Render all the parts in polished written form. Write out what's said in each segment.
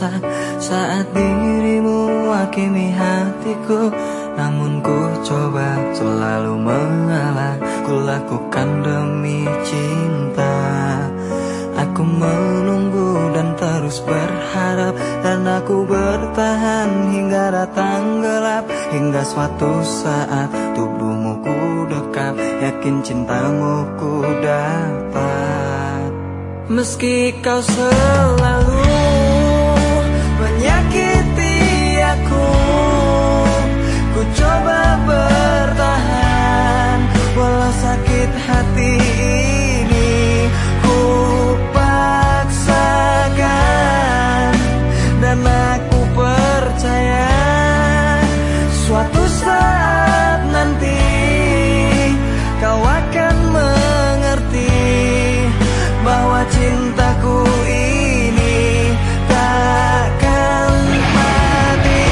rasa saat dirimu hakimi hatiku. Namun ku coba selalu mengalah, ku lakukan demi cinta. Aku menunggu dan terus berharap, dan aku bertahan hingga datang gelap. Hingga suatu saat tubuhmu ku dekap, yakin cintamu ku dapat. Meski kau selalu menyakiti aku, ku coba bertahan. Walau sakit hati ini ku paksakan, dan aku percaya suatu saat nanti kau akan mengerti bahwa cintaku ini takkan mati.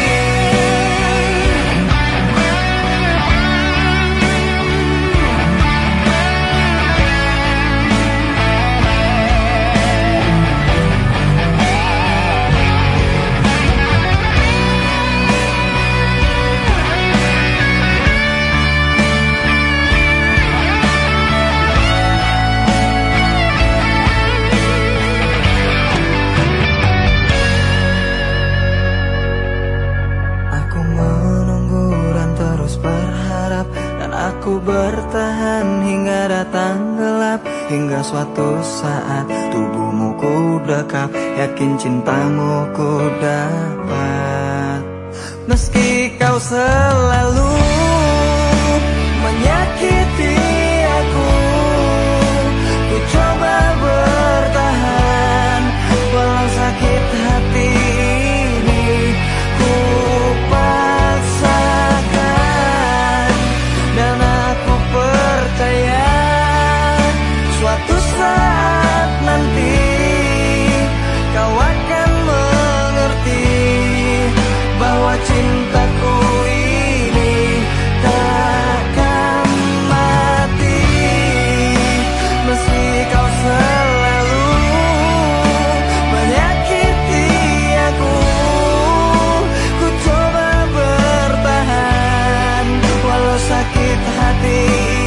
Aku bertahan hingga datang gelap. Hingga suatu saat tubuhmu ku dekap, yakin cintamu ku dapat. Meski kau selalu menyakiti aku, ku coba bertahan. Walau sakit hati ini ku paksakan, dan aku percaya suatu saat nanti kau akan mengerti bahwa cintaku ini takkan mati. Meski kau selalu menyakiti aku, ku coba bertahan. Walau sakit hati